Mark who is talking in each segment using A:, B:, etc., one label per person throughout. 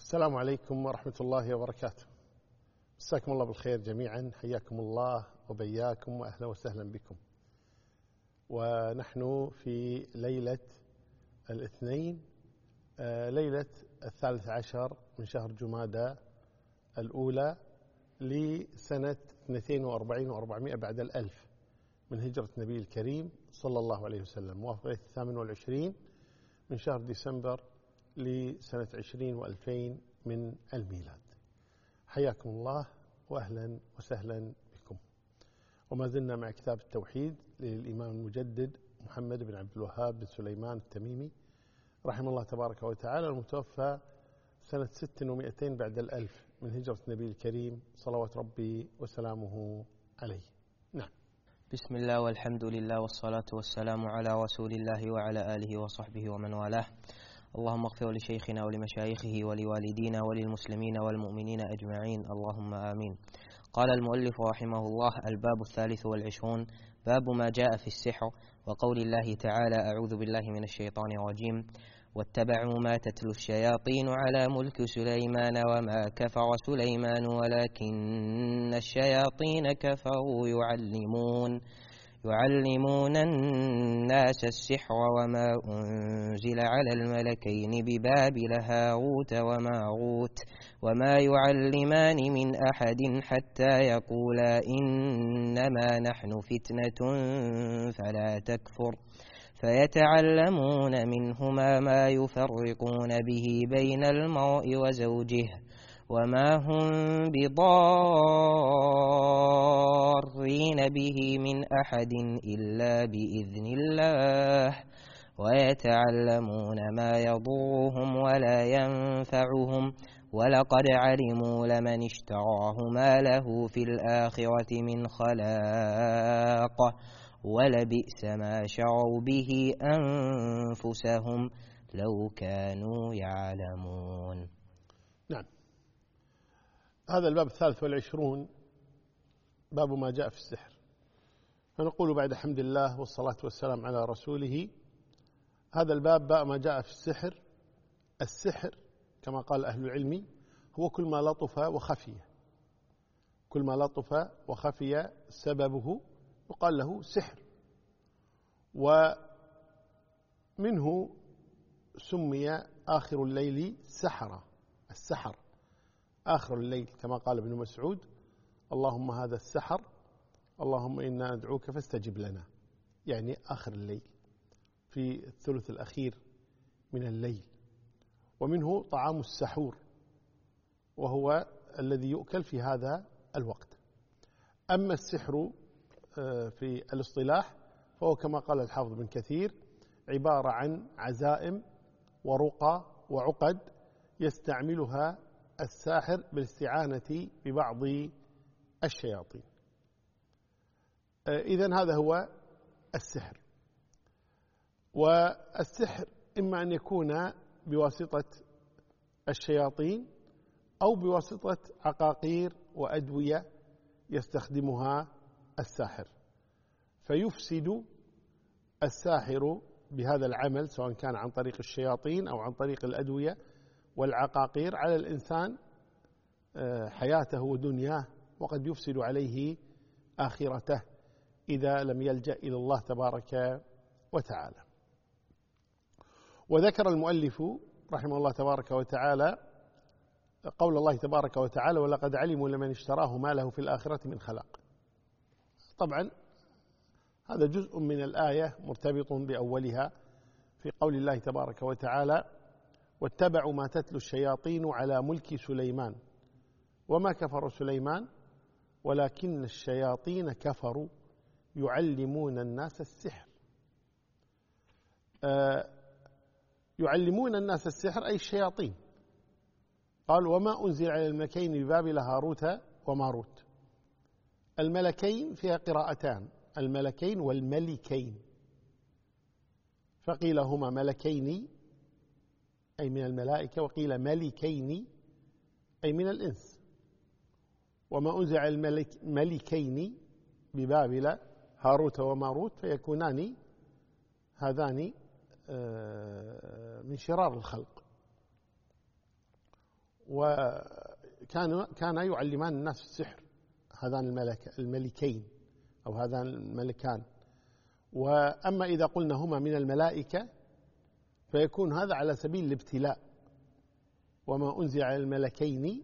A: السلام عليكم ورحمة الله وبركاته. مساكم الله بالخير جميعا، حياكم الله وبياكم وأهلا وسهلا بكم. ونحن في ليلة الاثنين، ليلة 13 من شهر جمادى الأولى لسنة 42 و400 بعد الألف من هجرة النبي الكريم صلى الله عليه وسلم، موافقة 28 من شهر ديسمبر لسنة 20 و2000 من الميلاد. حياكم الله وأهلا وسهلا بكم. وما زلنا مع كتاب التوحيد للإمام المجدد محمد بن عبد الوهاب بن سليمان التميمي رحمه الله تبارك وتعالى، المتوفى سنة 600 بعد الألف من هجرة النبي الكريم صلوات ربي وسلامه عليه. نعم.
B: بسم الله والحمد لله والصلاة والسلام على رسول الله وعلى آله وصحبه ومن والاه. اللهم اغفر لشيخنا ولمشايخه ولوالدينا وللمسلمين والمؤمنين أجمعين، اللهم آمين. قال المؤلف رحمه الله: الباب 23، باب ما جاء في السحر، وقول الله تعالى: أعوذ بالله من الشيطان الرجيم: واتبعوا ما تتلو الشياطين على ملك سليمان وما كفر سليمان ولكن الشياطين كفروا يعلمون الناس السحر وما أنزل على الملكين ببابل هاروت وماروت وما يعلمان من أحد حتى يقولا إنما نحن فتنة فلا تكفر، فيتعلمون منهما ما يفرقون به بين المرء وزوجه وما هم بضارين به من أحد إلا بإذن الله، ويتعلمون ما يضرهم ولا ينفعهم، ولقد علموا لمن اشتراه ما له في الآخرة من خلاق، ولبئس ما شروا به أنفسهم لو كانوا يعلمون.
A: نعم. هذا الباب 23، باب ما جاء في السحر. فنقول بعد حمد الله والصلاة والسلام على رسوله، هذا الباب باب ما جاء في السحر. السحر كما قال أهل العلم هو كل ما لطف وخفي، كل ما لطف وخفي سببه يقال له سحر. ومنه سمي آخر الليل سحرة، السحر آخر الليل، كما قال ابن مسعود: اللهم هذا السحر، اللهم إنا ندعوك فاستجب لنا، يعني آخر الليل في الثلث الأخير من الليل. ومنه طعام السحور، وهو الذي يؤكل في هذا الوقت. أما السحر في الاصطلاح فهو كما قال الحافظ بن كثير عبارة عن عزائم ورقى وعقد يستعملها الساحر بالاستعانة ببعض الشياطين. إذن هذا هو السحر. والسحر إما أن يكون بواسطة الشياطين أو بواسطة عقاقير وأدوية يستخدمها الساحر، فيفسد الساحر بهذا العمل سواء كان عن طريق الشياطين أو عن طريق الأدوية والعقاقير على الإنسان حياته ودنياه، وقد يفسد عليه آخرته إذا لم يلجأ إلى الله تبارك وتعالى. وذكر المؤلف رحمه الله تبارك وتعالى قول الله تبارك وتعالى: ولقد علموا لمن اشتراه ما له في الآخرة من خلاق. طبعا هذا جزء من الآية مرتبط بأولها في قول الله تبارك وتعالى: واتبعوا ما تتلو الشياطين على ملك سليمان وما كفر سليمان ولكن الشياطين كفروا يعلمون الناس السحر. يعلمون الناس السحر أي الشياطين. قال: وما أنزل على الملكين ببابل هاروت وماروت. الملكين فيها قراءتان، الملكين والملكين، فقيل هما ملكين أي من الملائكة، وقيل ملكين أي من الإنس. وما أنزل على الملكين ببابل هاروت وماروت فيكونان هذان من شرار الخلق. وكان يعلمان الناس السحر هذان الملكين أو هذان الملكان. وأما إذا قلنا هما من الملائكة فيكون هذا على سبيل الابتلاء، وما أنزل على الملكين،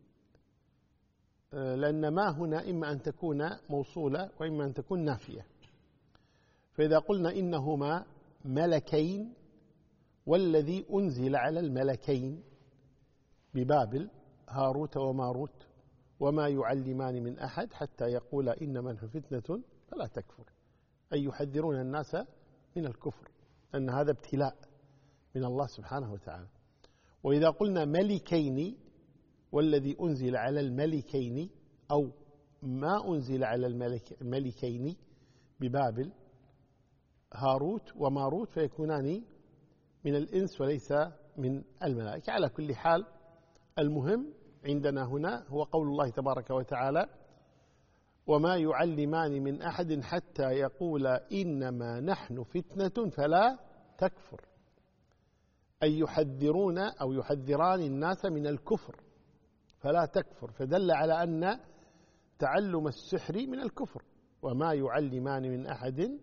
A: لأن ما هنا إما أن تكون موصولة وإما أن تكون نافية. فإذا قلنا إنهما ملكين والذي أنزل على الملكين ببابل هاروت وماروت وما يعلمان من أحد حتى يقولا إنما نحن فتنة فلا تكفر، أي يحذرون الناس من الكفر، أن هذا ابتلاء من الله سبحانه وتعالى. وإذا قلنا ملكين والذي أنزل على الملكين أو ما أنزل على الملكين ببابل هاروت وماروت فيكونان من الإنس وليس من الملائكة. على كل حال المهم عندنا هنا هو قول الله تبارك وتعالى وما يعلمان من أحد حتى يقولا إنما نحن فتنة فلا تكفر، أي يحذرون أو يحذران الناس من الكفر فلا تكفر، فدل على أن تعلم السحر من الكفر. وما يعلمان من أحد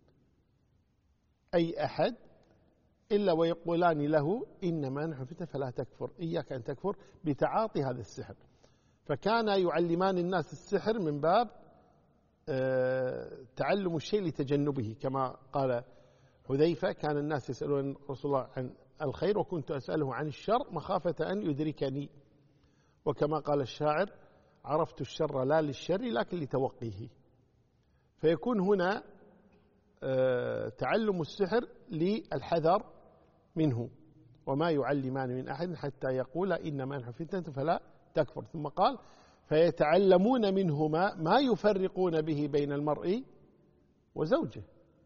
A: أي أحد إلا ويقولان له إنما نحن فتنة فلا تكفر، إياك أن تكفر بتعاطي هذا السحر. فكان يعلمان الناس السحر من باب تعلم الشيء لتجنبه، كما قال حذيفة كان الناس يسألون رسول الله عن الخير وكنت أسأله عن الشر مخافة أن يدركني، وكما قال الشاعر عرفت الشر لا للشر لكن لتوقيه. فيكون هنا تعلم السحر للحذر منه. وما يعلمان من أحد حتى يقول إنما نحن فتنة فلا تكفر. ثم قال فيتعلمون منهما ما يفرقون به بين المرء وزوجه.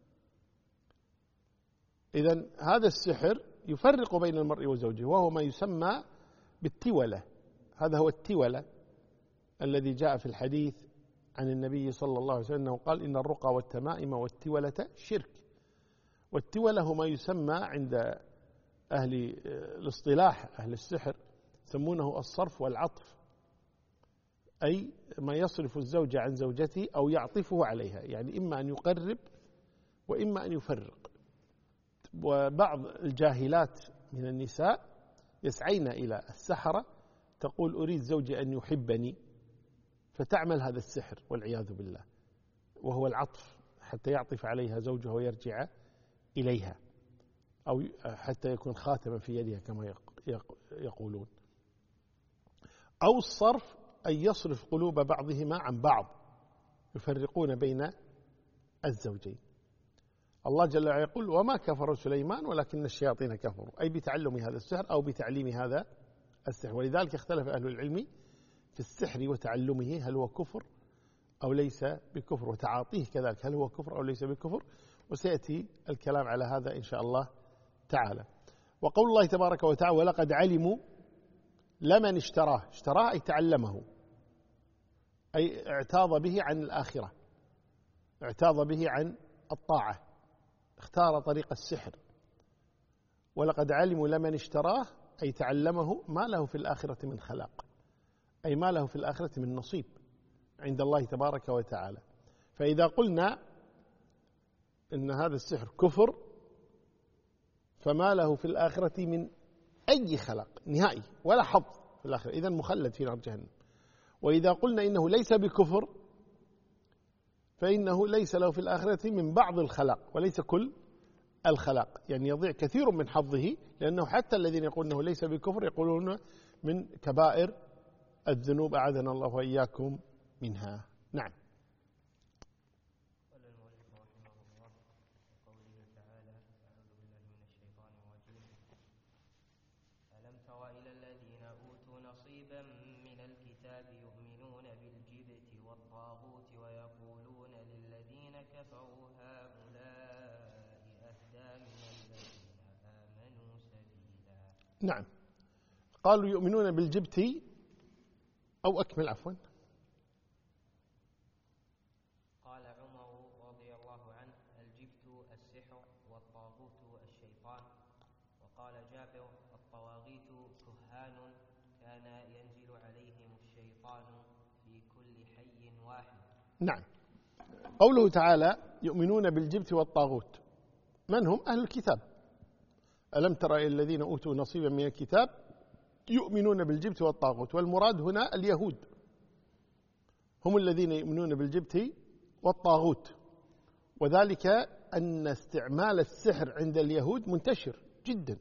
A: إذن هذا السحر يفرق بين المرء وزوجه، وهو ما يسمى بالتولة. هذا هو التولة الذي جاء في الحديث عن النبي صلى الله عليه وسلم قال إن الرقى والتمائم والتولة شرك. والتولة هو ما يسمى عند أهل الاصطلاح أهل السحر يسمونه الصرف والعطف، أي ما يصرف الزوج عن زوجته أو يعطفه عليها، يعني إما أن يقرب وإما أن يفرق. وبعض الجاهلات من النساء يسعين إلى السحرة تقول أريد زوجي أن يحبني، فتعمل هذا السحر والعياذ بالله، وهو العطف حتى يعطف عليها زوجها ويرجع إليها، أو حتى يكون خاتما في يدها كما يقولون. أو الصرف أن يصرف قلوب بعضهما عن بعض، يفرقون بين الزوجين. الله جل وعلا يقول وما كفر سليمان ولكن الشياطين كفروا، أي بتعلم هذا السحر أو بتعليم هذا السحر. ولذلك اختلف أهل العلم في السحر وتعلمه هل هو كفر أو ليس بكفر، وتعاطيه كذلك هل هو كفر أو ليس بكفر، وسيأتي الكلام على هذا إن شاء الله تعالى. وقول الله تبارك وتعالى ولقد علموا لمن اشتراه، اشتراه أي تعلمه، أي اعتاض به عن الآخرة، اعتاض به عن الطاعة، اختار طريق السحر. ولقد علموا لمن اشتراه أي تعلمه ما له في الآخرة من خلاق، أي ما له في الآخرة من نصيب عند الله تبارك وتعالى. فإذا قلنا إن هذا السحر كفر فما له في الآخرة من أي خلاق نهائي ولا حظ في الآخرة، إذن مخلد في نار جهنم. وإذا قلنا إنه ليس بكفر فإنه ليس له في الآخرة من بعض الخلاق وليس كل الخلاق، يعني يضيع كثير من حظه، لأنه حتى الذين يقولون أنه ليس بكفر يقولون من كبائر الذنوب أعاذنا الله وإياكم منها. نعم.
B: قال المؤلف رحمه الله وقوله تعالى أعوذ بالله من الشيطان الرجيم ألم تر إلى الذين أوتوا نصيبا من الكتاب يؤمنون بالجبت والطاغوت ويقولون للذين كفروا هؤلاء أهدى من الذين آمنوا سبيلا.
A: نعم، قالوا يؤمنون بالجبت أو أكمل عفوا.
B: قال عمر رضي الله عنه الجبت السحر والطاغوت الشيطان. وقال جابر الطواغيت كهان كان ينزل عليهم الشيطان في كل حي واحد.
A: نعم. قوله تعالى يؤمنون بالجبت والطاغوت، من هم؟ أهل الكتاب. ألم تر إلى الذين أوتوا نصيبا من الكتاب يؤمنون بالجبت والطاغوت، والمراد هنا اليهود، هم الذين يؤمنون بالجبت والطاغوت. وذلك أن استعمال السحر عند اليهود منتشر جدا،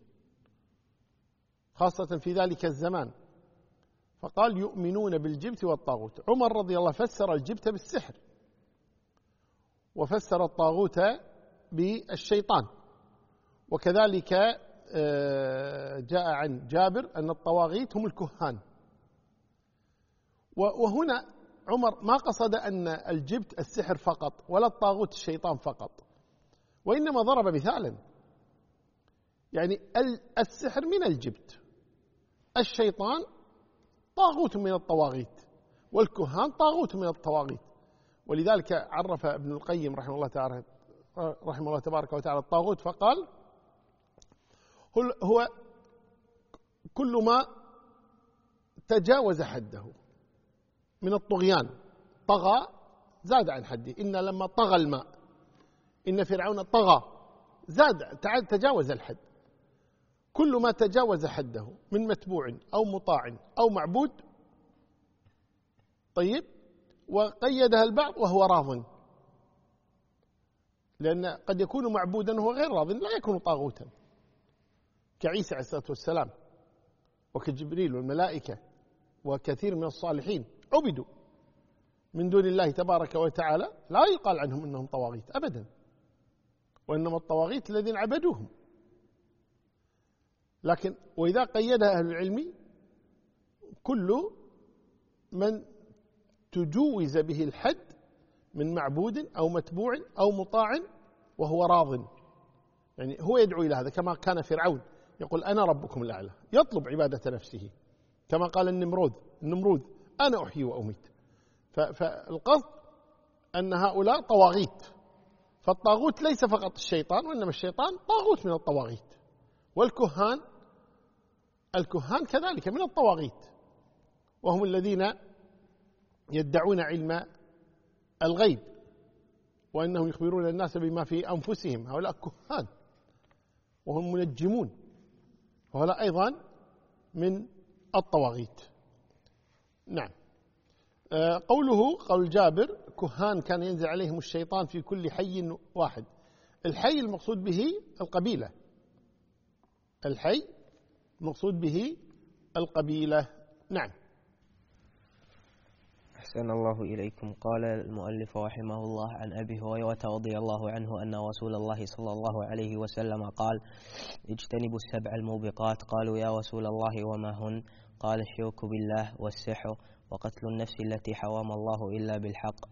A: خاصة في ذلك الزمان، فقال يؤمنون بالجبت والطاغوت. عمر رضي الله فسر الجبت بالسحر، وفسر الطاغوت بالشيطان. وكذلك جاء عن جابر أن الطواغيت هم الكهان. وهنا عمر ما قصد أن الجبت السحر فقط ولا الطاغوت الشيطان فقط، وإنما ضرب مثالا، يعني السحر من الجبت، الشيطان طاغوت من الطواغيت، والكهان طاغوت من الطواغيت. ولذلك عرف ابن القيم رحمه الله تبارك وتعالى الطاغوت فقال هو كل ما تجاوز حده من الطغيان، طغى زاد عن حده. إن لما طغى الماء إن فرعون طغى، زاد تجاوز الحد. كل ما تجاوز حده من متبوع أو مطاع أو معبود. طيب، وقيدها البعض وهو راض، لأن قد يكون معبودا وهو غير راض، لا يكون طاغوتا، كعيسى عليه الصلاة والسلام وكجبريل والملائكة وكثير من الصالحين عبدوا من دون الله تبارك وتعالى، لا يقال عنهم أنهم طواغيت أبدا، وإنما الطواغيت الذين عبدوهم. لكن وإذا قيدها أهل العلم كل من تجوز به الحد من معبود أو متبوع أو مطاع وهو راض، يعني هو يدعو إلى هذا، كما كان فرعون يقول أنا ربكم الأعلى، يطلب عبادة نفسه، كما قال النمرود أنا أحيي وأميت. فالقصد أن هؤلاء طواغيت، فالطاغوت ليس فقط الشيطان، وإنما الشيطان طاغوت من الطواغيت، الكهان كذلك من الطواغيت، وهم الذين يدعون علم الغيب وأنهم يخبرون الناس بما في أنفسهم، هؤلاء كهان وهم منجمون، وهؤلاء أيضا من الطواغيت. نعم. قول جابر كهان كان ينزل عليهم الشيطان في كل حي واحد، الحي المقصود به القبيلة، الحي المقصود به القبيلة. نعم.
B: أحسن الله إليكم. قال المؤلف رحمه الله عن أبي هريرة رضي الله عنه أن رسول الله صلى الله عليه وسلم قال اجتنبوا السبع الموبقات. قالوا يا رسول الله وما هن؟ قال الشرك بالله والسحر وقتل النفس التي حرم الله إلا بالحق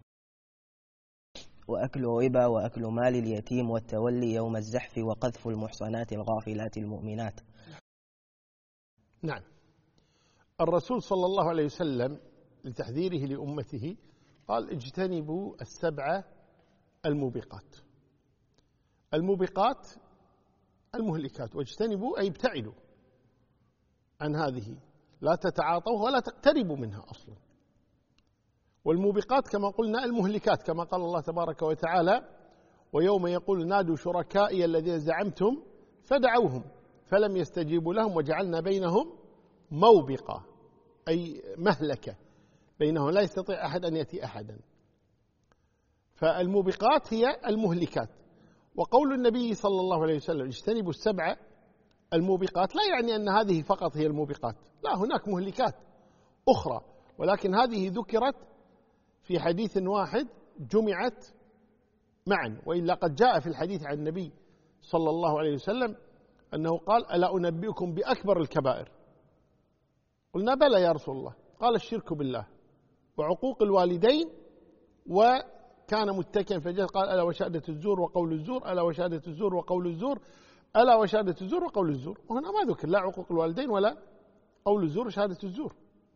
B: وأكل ربا وأكل مال اليتيم والتولي يوم الزحف وقذف المحصنات الغافلات المؤمنات.
A: نعم. الرسول صلى الله عليه وسلم لتحذيره لأمته قال اجتنبوا السبع الموبقات. الموبقات المهلكات، واجتنبوا أي ابتعدوا عن هذه، لا تتعاطوا ولا تقتربوا منها أصلا. والموبقات كما قلنا المهلكات، كما قال الله تبارك وتعالى ويوم يقول نادوا شركائي الذين زعمتم فدعوهم فلم يستجيبوا لهم وجعلنا بينهم موبقة، أي مهلكة بينهم، لا يستطيع أحد أن يأتي أحدا. فالموبقات هي المهلكات. وقول النبي صلى الله عليه وسلم اجتنبوا السبع الموبقات لا يعني أن هذه فقط هي الموبقات، لا، هناك مهلكات أخرى، ولكن هذه ذكرت في حديث واحد جمعت معا. وإلا قد جاء في الحديث عن النبي صلى الله عليه وسلم أنه قال ألا أنبئكم بأكبر الكبائر؟ قلنا بلى يا رسول الله. قال الشرك بالله وعقوق الوالدين، وكان متكئا فجاء قال ألا وشهادة الزور وقول الزور، ألا وشهادة الزور وقول الزور، ألا وشهادة الزور وقول الزور. وهنا ما ذكر لا عقوق الوالدين ولا قول الزور وشهادة الزور.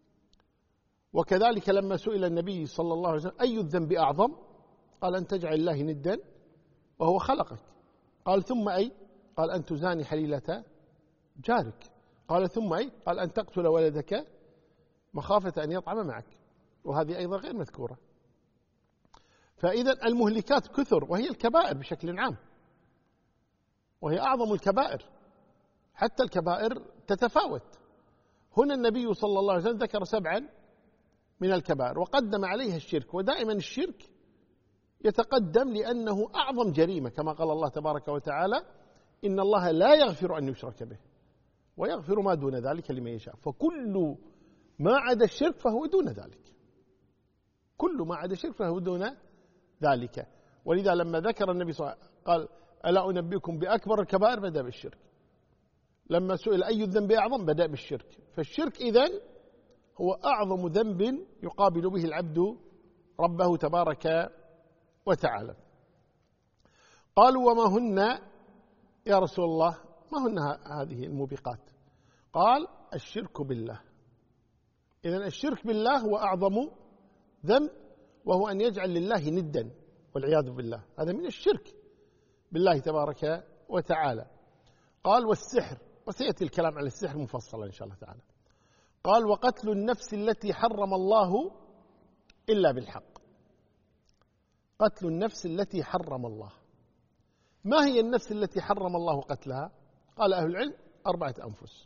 A: وكذلك لما سئل النبي صلى الله عليه وسلم أي الذنب أعظم؟ قال أن تجعل الله ندا وهو خلقك. قال ثم أي؟ قال أن تزاني حليلة جارك. قال ثم أي؟ قال أن تقتل ولدك مخافة أن يطعم معك، وهذه أيضا غير مذكورة. فإذا المهلكات كثر، وهي الكبائر بشكل عام، وهي أعظم الكبائر، حتى الكبائر تتفاوت. هنا النبي صلى الله عليه وسلم ذكر 7 من الكبائر وقدم عليها الشرك، ودائما الشرك يتقدم لأنه أعظم جريمة، كما قال الله تبارك وتعالى: إن الله لا يغفر أن يشرك به ويغفر ما دون ذلك لمن يشاء. فكل ما عدا الشرك فهو دون ذلك، كل ما عدا الشرك فهو دون ذلك. ولذا لما ذكر النبي صلى الله عليه وسلم قال: ألا أنبئكم بأكبر الكبائر؟ بدأ بالشرك. لما سئل أي الذنب أعظم؟ بدأ بالشرك. فالشرك إذن هو أعظم ذنب يقابل به العبد ربه تبارك وتعالى. قالوا: وما هن يا رسول الله؟ ما هن هذه الموبقات؟ قال: الشرك بالله. إذن الشرك بالله هو أعظم ذنب، وهو أن يجعل لله ندا والعياذ بالله، هذا من الشرك بالله تبارك وتعالى. قال: والسحر، وسيأتي الكلام على السحر مفصلا إن شاء الله تعالى. قال: وقتل النفس التي حرم الله إلا بالحق. قتل النفس التي حرم الله. ما هي النفس التي حرم الله قتلها؟ قال أهل العلم: 4 أنفس.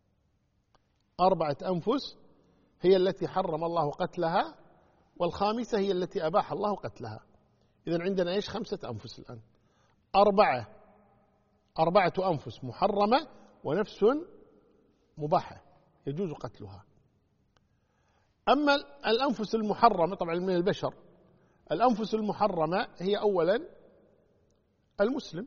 A: 4 أنفس هي التي حرم الله قتلها، والخامسة هي التي أباح الله قتلها. إذن عندنا إيش؟ 5 أنفس الآن. 4 أنفس محرمة، ونفس مباحة يجوز قتلها. أما الأنفس المحرمة طبعا من البشر، الأنفس المحرمة هي أولا المسلم.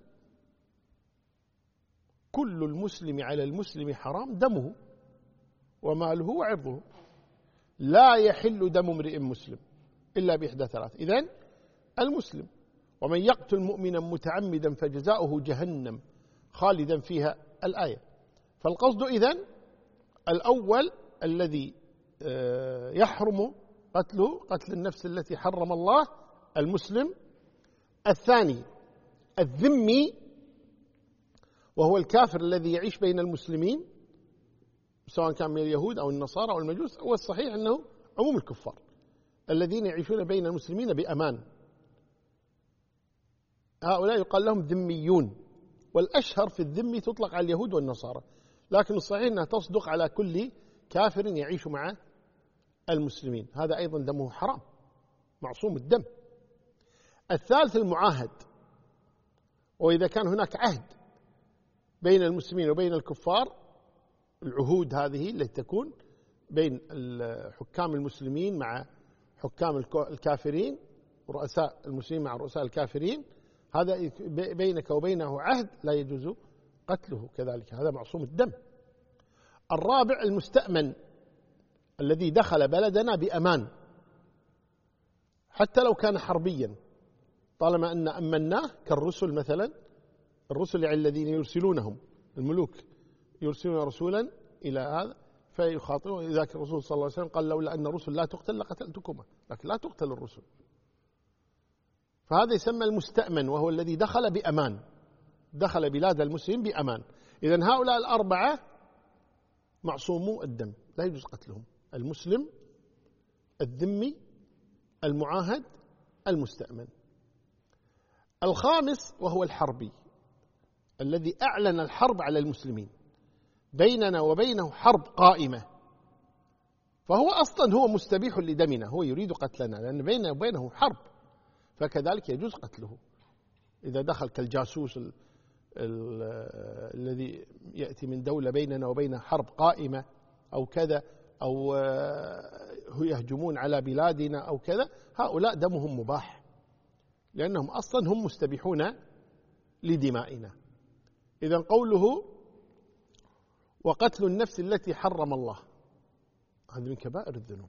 A: كل المسلم على المسلم حرام دمه وماله وعرضه، لا يحل دم امرئ مسلم إلا بإحدى 3. إذن المسلم: ومن يقتل مؤمنا متعمدا فجزاؤه جهنم خالدا فيها، الآية. فالقصد إذن الأول الذي يحرم قتله قتل النفس التي حرم الله، المسلم. الثاني الذمي، وهو الكافر الذي يعيش بين المسلمين، سواء كان من اليهود أو النصارى أو المجوس. والصحيح أنه عموم الكفار الذين يعيشون بين المسلمين بأمان، هؤلاء يقال لهم ذميون. والأشهر في الذمي تطلق على اليهود والنصارى، لكن الصحيح أنها تصدق على كل كافر يعيش مع المسلمين، هذا أيضا دمه حرام معصوم الدم. الثالث المعاهد، وإذا كان هناك عهد بين المسلمين وبين الكفار، العهود هذه التي تكون بين حكام المسلمين مع حكام الكافرين، رؤساء المسلمين مع رؤساء الكافرين، هذا بينك وبينه عهد لا يجوز قتله كذلك، هذا معصوم الدم. الرابع المستأمن، الذي دخل بلدنا بأمان حتى لو كان حربيا، طالما أن أمناه، كالرسل مثلا، الرسل يعني الذين يرسلونهم، الملوك يرسلون رسولا إلى هذا فيخاطبون. ذاك الرسول صلى الله عليه وسلم قال: لولا أن الرسل لا تقتل لقتلتكما، لكن لا تقتل الرسل. فهذا يسمى المستأمن، وهو الذي دخل بأمان، دخل بلاد المسلمين بأمان. إذن هؤلاء 4 معصومو الدم لا يجوز قتلهم: المسلم، الذمي، المعاهد، المستأمن. الخامس وهو الحربي، الذي أعلن الحرب على المسلمين، بيننا وبينه حرب قائمة، فهو أصلا هو مستبيح لدمنا، هو يريد قتلنا لأن بيننا وبينه حرب، فكذلك يجوز قتله. إذا دخل كالجاسوس الذي يأتي من دولة بيننا وبين حرب قائمة أو كذا، أو يهجمون على بلادنا أو كذا، هؤلاء دمهم مباح لأنهم أصلا هم مستبيحون لدمائنا. إذن قوله: وقتل النفس التي حرم الله، هذا من كبائر الذنوب.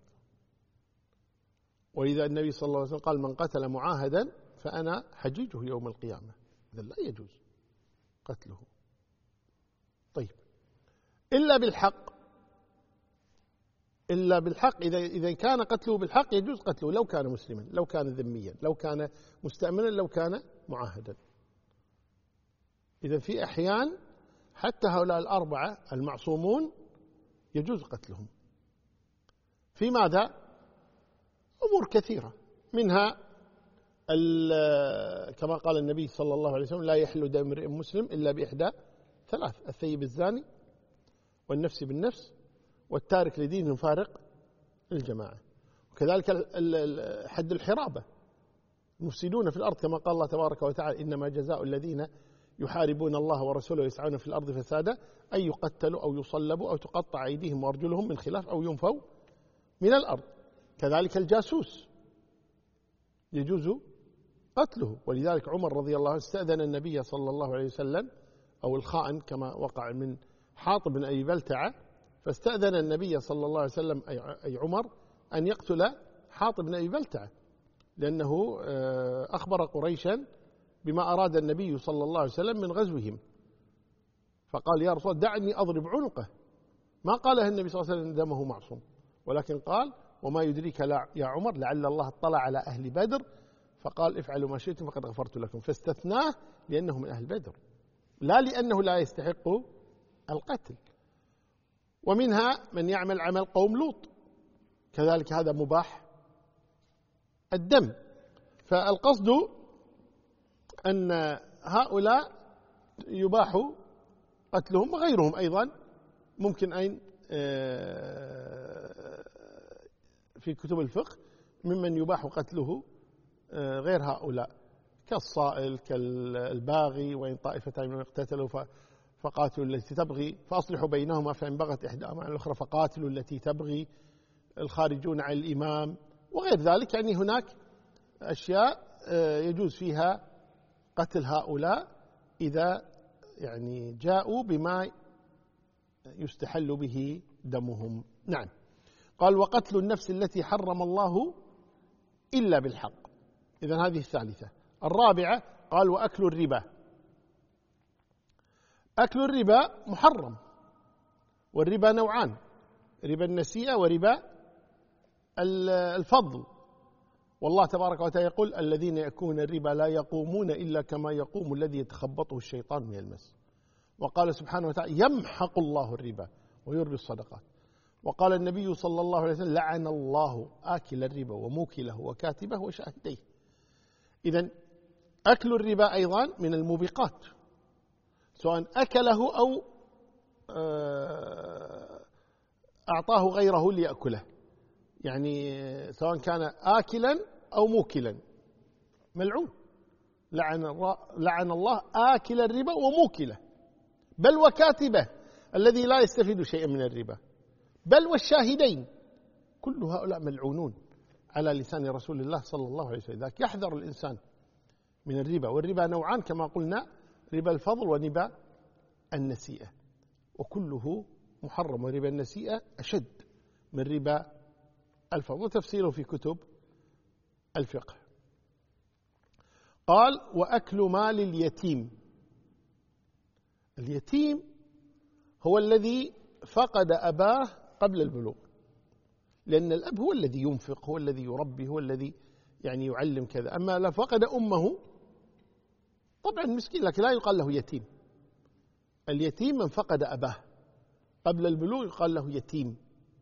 A: وإذا النبي صلى الله عليه وسلم قال: من قتل معاهدا فأنا حجيجه يوم القيامة، إذا لا يجوز قتله. طيب، إلا بالحق، إلا بالحق، إذا كان قتله بالحق يجوز قتله، لو كان مسلما، لو كان ذميا، لو كان مستأمنا، لو كان معاهدا. إذا في أحيان حتى هؤلاء 4 المعصومون يجوز قتلهم. في ماذا؟ أمور كثيرة، منها كما قال النبي صلى الله عليه وسلم: لا يحل دم امرئ مسلم إلا بإحدى ثلاث: الثيب الزاني، والنفس بالنفس، والتارك لدين المفارق الجماعة. وكذلك حد الحرابة، المفسدون في الأرض، كما قال الله تبارك وتعالى: إنما جزاء الذين يحاربون الله ورسوله ويسعون في الأرض فسادا أن يقتلوا أو يصلبوا أو تقطع أيديهم وأرجلهم من خلاف أو ينفوا من الأرض. كذلك الجاسوس يجوز قتله، ولذلك عمر رضي الله عنه استأذن النبي صلى الله عليه وسلم، أو الخائن كما وقع من حاطب بن أبي بلتعة، فاستأذن النبي صلى الله عليه وسلم أي عمر أن يقتل حاطب بن أبي بلتعة، لأنه أخبر قريشا بما أراد النبي صلى الله عليه وسلم من غزوهم، فقال: يا رسول الله دعني أضرب عنقه. ما قالها النبي صلى الله عليه وسلم دمه معصوم، ولكن قال: وما يدريك يا عمر لعل الله اطلع على أهل بدر فقال: افعلوا ما شئتم فقد غفرت لكم، فاستثناه لأنه من أهل بدر، لا لأنه لا يستحق القتل. ومنها من يعمل عمل قوم لوط، كذلك هذا مباح الدم. فالقصد أن هؤلاء يباح قتلهم، وغيرهم أيضا ممكن أن في كتب الفقه ممن يباح قتله غير هؤلاء، كالصائل، كالباغي، وإن طائفتان منهم اقتتلوا فقاتلوا التي تبغي فأصلحوا بينهما فإن بغت إحداهما على الأخرى فقاتلوا التي تبغي، الخارجون عن الإمام، وغير ذلك. يعني هناك أشياء يجوز فيها قتل هؤلاء إذا يعني جاءوا بما يستحل به دمهم. نعم. قال: وقتل النفس التي حرم الله إلا بالحق. إذن هذه الثالثة. الرابعة قال: وأكل الربا. أكل الربا محرم، والربا نوعان: ربا النسيئة وربا الفضل. والله تبارك وتعالى يقول: الذين يأكلون الربا لا يقومون إلا كما يقوم الذي يتخبطه الشيطان من المس. وقال سبحانه وتعالى: يمحق الله الربا ويربي الصدقات. وقال النبي صلى الله عليه وسلم: لعن الله آكل الربا وموكله وكاتبه وشاهديه. إذن أكل الربا أيضا من الموبقات، سواء أكله أو أعطاه غيره ليأكله، يعني سواء كان آكلا أو موكلا ملعون. لعن الله آكل الربا وموكله، بل وكاتبه الذي لا يستفيد شيئا من الربا، بل والشاهدين، كل هؤلاء ملعونون على لسان رسول الله صلى الله عليه وسلم. ذاك يحذر الإنسان من الربا. والربا نوعان كما قلنا: ربا الفضل وربا النسيئة، وكله محرم، وربا النسيئة أشد من ربا الفضل، وتفسيره في كتب الفقه. قال: وأكل مال اليتيم. اليتيم هو الذي فقد أباه قبل البلوغ، لأن الأب هو الذي ينفق، هو الذي يربي، هو الذي يعني يعلم كذا. أما لو فقد أمه طبعا مسكين، لكن لا يقال له يتيم. اليتيم من فقد أباه قبل البلوغ يقال له يتيم.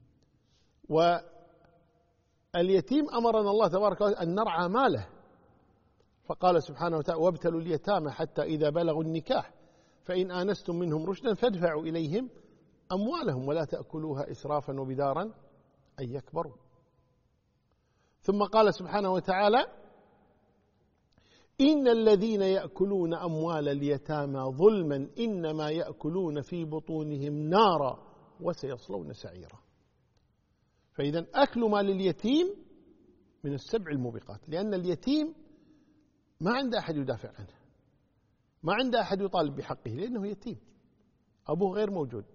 A: واليتيم أمرنا الله تبارك وتعالى أن نرعى ماله، فقال سبحانه وتعالى: وابتلوا اليتامى حتى إذا بلغوا النكاح فإن آنستم منهم رشدا فادفعوا إليهم أموالهم ولا تأكلوها إسرافا وبدارا أن يكبروا. ثم قال سبحانه وتعالى: إن الذين يأكلون أموال اليتامى ظلما إنما يأكلون في بطونهم نارا وسيصلون سعيرا. فإذا أكل مال اليتيم من السبع الموبقات، لأن اليتيم ما عنده أحد يدافع عنه، ما عنده أحد يطالب بحقه، لأنه يتيم، أبوه غير موجود.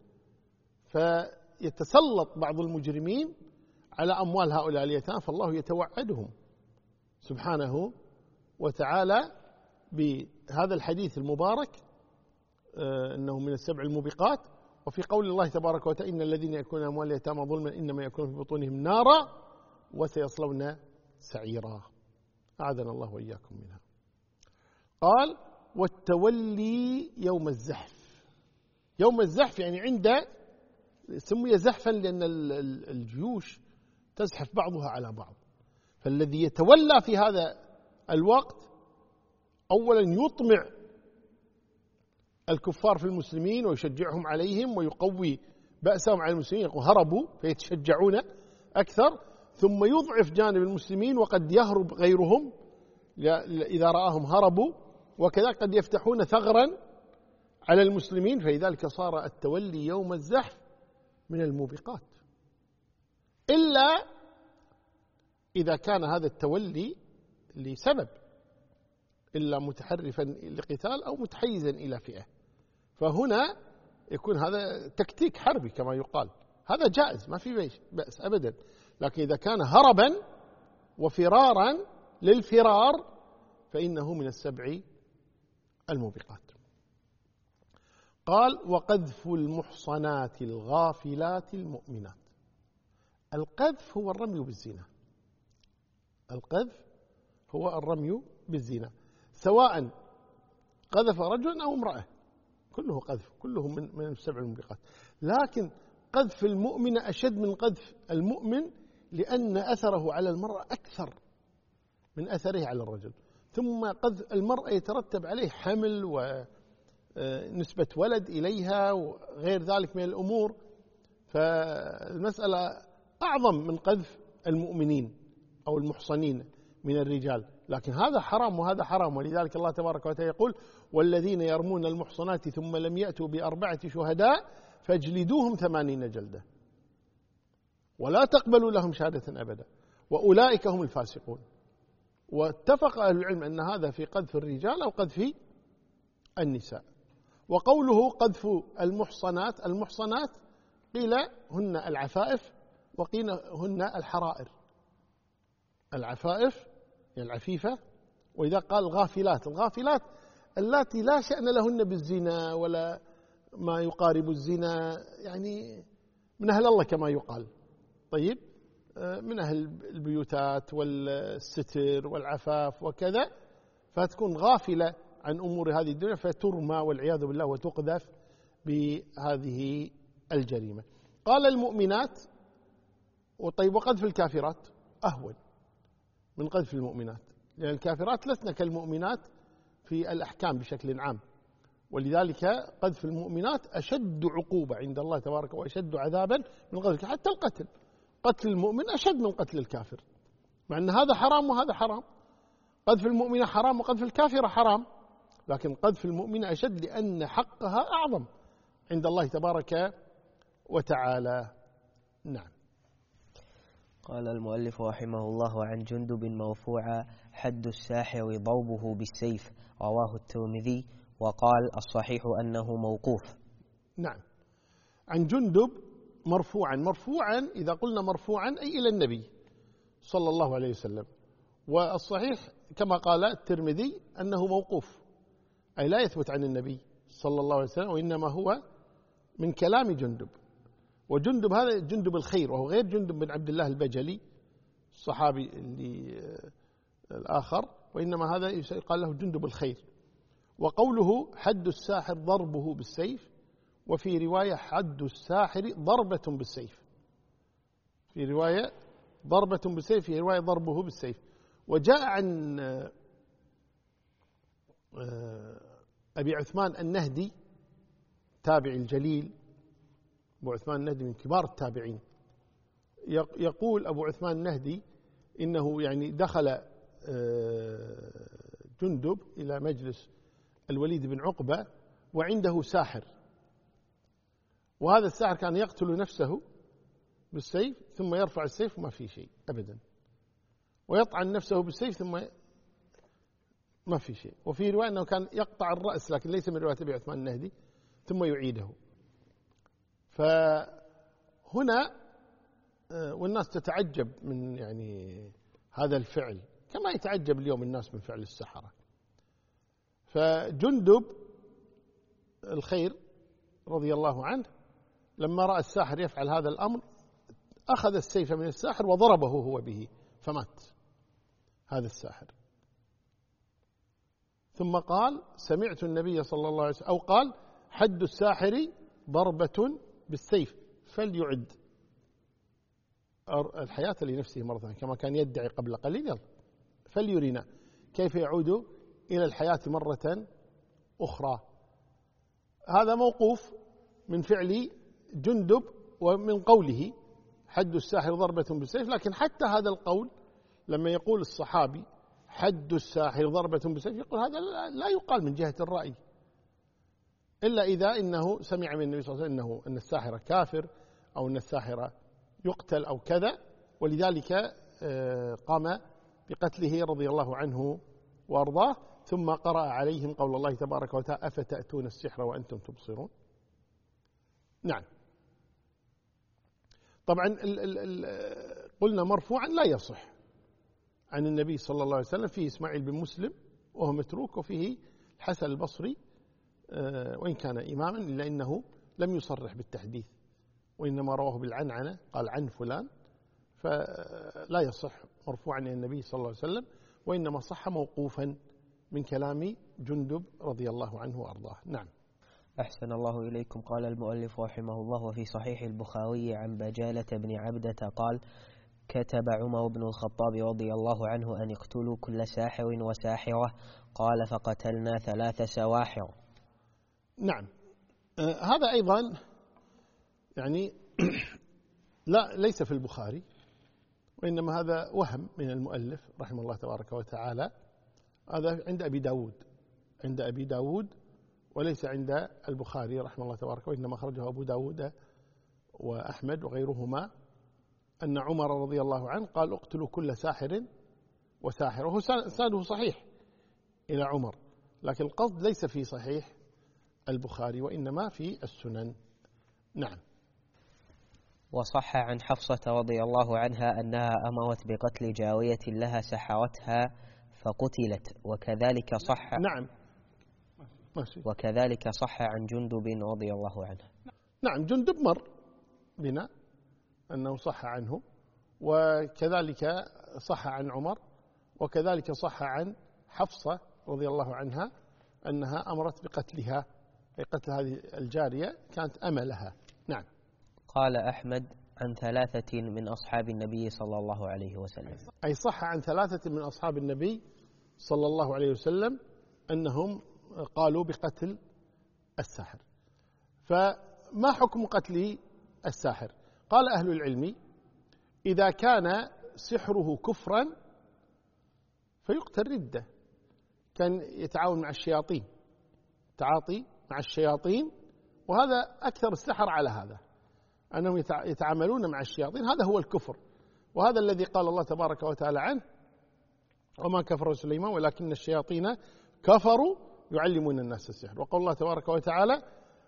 A: فيتسلط بعض المجرمين على أموال هؤلاء اليتامى، فالله يتوعدهم سبحانه وتعالى بهذا الحديث المبارك أنه من السبع الموبقات. وفي قول الله تبارك وتعالى: إن الذين يأكلون أموال اليتامى ظلما إنما يأكلون في بطونهم نارا وسيصلون سعيرا، أعاذنا الله وإياكم منها. قال: والتولي يوم الزحف. يوم الزحف يعني سمي زحفا لأن الجيوش تزحف بعضها على بعض. فالذي يتولى في هذا الوقت أولا يطمع الكفار في المسلمين ويشجعهم عليهم ويقوي بأسهم على المسلمين، يقول هربوا فيتشجعون أكثر، ثم يضعف جانب المسلمين وقد يهرب غيرهم إذا رآهم هربوا، وكذا قد يفتحون ثغرا على المسلمين. فلذلك صار التولي يوم الزحف من الموبقات، إلا إذا كان هذا التولي لسبب، إلا متحرفا لقتال أو متحيزا إلى فئة، فهنا يكون هذا تكتيك حربي كما يقال، هذا جائز ما في بأس أبدا. لكن إذا كان هربا وفرارا للفرار فإنه من السبع الموبقات. قال وقذف المحصنات الغافلات المؤمنات. القذف هو الرمي بالزنا، القذف هو الرمي بالزنا، سواء قذف رجل أو امرأة، كله قذف، كله من السبع الموبقات. لكن قذف المؤمن أشد من قذف المؤمن، لأن أثره على المرأة أكثر من أثره على الرجل. ثم قذف المرأة يترتب عليه حمل ونسبة ولد إليها وغير ذلك من الأمور، فالمسألة أعظم من قذف المؤمنين أو المحصنين من الرجال. لكن هذا حرام وهذا حرام، ولذلك الله تبارك وتعالى يقول والذين يرمون المحصنات ثم لم يأتوا بأربعة شهداء فاجلدوهم 80 جلدة ولا تقبلوا لهم شهادة أبدا وأولئك هم الفاسقون. واتفق أهل العلم أن هذا في قذف الرجال أو قذف النساء. وقوله قذف المحصنات، المحصنات قيل هن العفائف وقيل هن الحرائر، العفائف العفيفة، وإذا قال الغافلات، الغافلات اللاتي لا شأن لهن بالزنا ولا ما يقارب الزنا، يعني من أهل الله كما يقال، طيب من أهل البيوتات والستر والعفاف وكذا، فتكون غافلة عن أمور هذه الدنيا فترمى والعياذ بالله وتقذف بهذه الجريمة. قال المؤمنات، وطيب وقذف الكافرات أهون من قذف المؤمنات، لأن الكافرات لسنا كالمؤمنات في الأحكام بشكل عام، ولذلك قذف المؤمنات أشد عقوبة عند الله تبارك وأشد عذابا من قذف، حتى القتل، قتل المؤمن أشد من قتل الكافر، مع أن هذا حرام وهذا حرام، قذف المؤمنة حرام وقذف الكافرة حرام، لكن قذف المؤمنة أشد لأن حقها أعظم عند الله تبارك وتعالى. نعم.
B: قال المؤلف رحمه الله عن جندب مرفوعا حد الساحر ضربه بالسيف، رواه الترمذي، وقال الصحيح أنه موقوف.
A: نعم. عن جندب مرفوعا، مرفوعا إذا قلنا مرفوعا أي إلى النبي صلى الله عليه وسلم، والصحيح كما قال الترمذي أنه موقوف، أي لا يثبت عن النبي صلى الله عليه وسلم، وإنما هو من كلام جندب. وجندب هذا جندب الخير، وهو غير جندب بن عبد الله البجلي الصحابي اللي الآخر، وإنما هذا يقال له جندب الخير. وقوله حد الساحر ضربه بالسيف، وفي رواية حد الساحر ضربة بالسيف، في رواية ضربة بالسيف، في رواية ضربه بالسيف. وجاء عن أبي عثمان النهدي تابع الجليل، أبو عثمان النهدي من كبار التابعين، يقول أبو عثمان النهدي إنه يعني دخل جندب إلى مجلس الوليد بن عقبة وعنده ساحر، وهذا الساحر كان يقتل نفسه بالسيف ثم يرفع السيف وما في شيء أبدا، ويطعن نفسه بالسيف ثم ما في شيء. وفي رواية أنه كان يقطع الرأس، لكن ليس من رواية أبي عثمان النهدي، ثم يعيده. فهنا والناس تتعجب من يعني هذا الفعل كما يتعجب اليوم الناس من فعل السحرة. فجندب الخير رضي الله عنه لما رأى الساحر يفعل هذا الأمر أخذ السيف من الساحر وضربه هو به فمات هذا الساحر. ثم قال سمعت النبي صلى الله عليه وسلم، أو قال حد الساحر ضربة بالسيف فليعد الحياة لنفسه مرة ثانية كما كان يدعي قبل قليل، يلا فليرنا كيف يعود إلى الحياة مرة أخرى. هذا موقوف من فعل جندب ومن قوله حد الساحر ضربة بالسيف، لكن حتى هذا القول لما يقول الصحابي حد الساحر ضربة بالسيف يقول هذا لا يقال من جهة الرأي، إلا إذا إنه سمع من النبي صلى الله عليه وسلم أن الساحر كافر أو أن الساحر يقتل أو كذا، ولذلك قام بقتله رضي الله عنه وأرضاه. ثم قرأ عليهم قول الله تبارك وتعالى أفتأتون السحر وأنتم تبصرون. نعم. طبعا قلنا مرفوعا لا يصح عن النبي صلى الله عليه وسلم، فيه إسماعيل بن مسلم وهو متروك، وفيه الحسن البصري وإن كان إماما إلا إنه لم يصرح بالتحديث، وإنما رواه بالعنعنة قال عن فلان، فلا يصح مرفوعا إلى النبي صلى الله عليه وسلم، وإنما صح موقوفا من كلام جندب رضي الله عنه وأرضاه. نعم.
B: أحسن الله إليكم. قال المؤلف رحمه الله: وفي صحيح البخاري عن بجالة بن عبدة قال: كتب عمر بن الخطاب رضي الله عنه أن اقتلوا كل ساحر وساحرة، قال: فقتلنا 3 سواحر.
A: نعم. هذا أيضا يعني ليس في البخاري، وإنما هذا وهم من المؤلف رحمه الله تبارك وتعالى. هذا عند أبي داود وليس عند البخاري رحمه الله تبارك، وإنما خرجه أبو داود وأحمد وغيرهما أن عمر رضي الله عنه قال: اقتلوا كل ساحر وساحر، وهو سنده صحيح إلى عمر، لكن القصد ليس في صحيح البخاري وإنما في السنن. نعم.
B: وصح عن حفصة رضي الله عنها أنها أمرت بقتل جارية لها سحرتها فقتلت، وكذلك صح
A: نعم
B: وكذلك صح عن جندب رضي الله عنه.
A: نعم، جندب مر بنا أنه صح عنه، وكذلك صح عن عمر، وكذلك صح عن حفصة رضي الله عنها أنها أمرت بقتلها، أي قتل هذه الجارية كانت أملها. نعم.
B: قال أحمد: عن 3 من أصحاب النبي صلى الله عليه وسلم،
A: أي صح عن 3 من أصحاب النبي صلى الله عليه وسلم أنهم قالوا بقتل الساحر. فما حكم قتل الساحر؟ قال أهل العلم: إذا كان سحره كفرا فيقتل ردة، كان يتعاون مع الشياطين، تعاطي مع الشياطين، وهذا أكثر السحر على هذا، أنهم يتعاملون مع الشياطين، هذا هو الكفر، وهذا الذي قال الله تبارك وتعالى عنه: وما كفر سليمان ولكن الشياطين كفروا يعلمون الناس السحر. وقال الله تبارك وتعالى: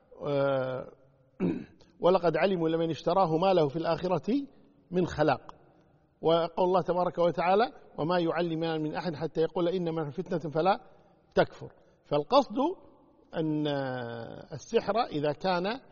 A: ولقد علموا لمن اشتراه ما له في الآخرة من خلاق. وقال الله تبارك وتعالى: وما يعلمان من أحد حتى يقول إنما فتنة فلا تكفر. فالقصد أن السحر إذا كان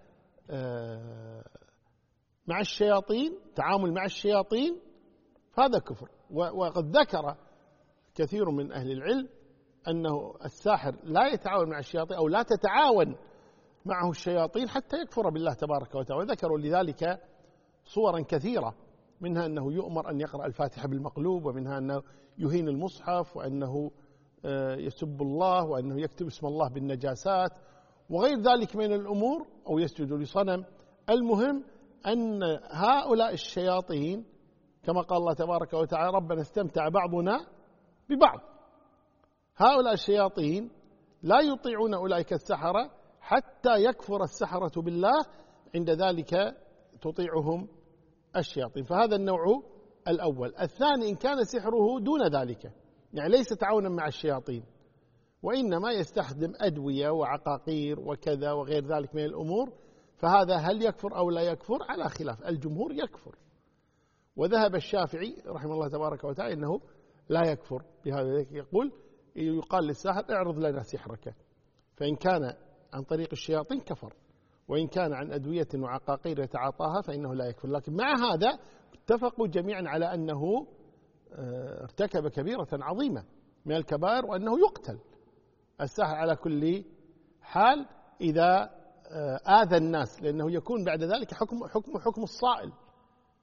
A: مع الشياطين، تعامل مع الشياطين، فهذا كفر. وقد ذكر كثير من أهل العلم أنه الساحر لا يتعاون مع الشياطين أو لا تتعاون معه الشياطين حتى يكفر بالله تبارك وتعالى، وذكروا لذلك صورا كثيرة، منها أنه يؤمر أن يقرأ الفاتحة بالمقلوب، ومنها أنه يهين المصحف، وأنه يسب الله، وأنه يكتب اسم الله بالنجاسات، وغير ذلك من الأمور، أو يسجد لصنم. المهم أن هؤلاء الشياطين كما قال الله تبارك وتعالى: ربنا استمتع بعضنا ببعض. هؤلاء الشياطين لا يطيعون أولئك السحرة حتى يكفر السحرة بالله، عند ذلك تطيعهم الشياطين. فهذا النوع الأول. الثاني: إن كان سحره دون ذلك، يعني ليس تعاونا مع الشياطين، وإنما يستخدم أدوية وعقاقير وكذا وغير ذلك من الأمور، فهذا هل يكفر أو لا يكفر؟ على خلاف، الجمهور يكفر، وذهب الشافعي رحمه الله تبارك وتعالى إنه لا يكفر بهذا. يقال للساحر: اعرض لنا سحرك، فإن كان عن طريق الشياطين كفر، وإن كان عن أدوية وعقاقير يتعاطاها فإنه لا يكفر. لكن مع هذا اتفقوا جميعا على أنه ارتكب كبيرة عظيمة من الكبائر، وأنه يقتل الساحر على كل حال إذا آذى الناس، لأنه يكون بعد ذلك حكم الصائل،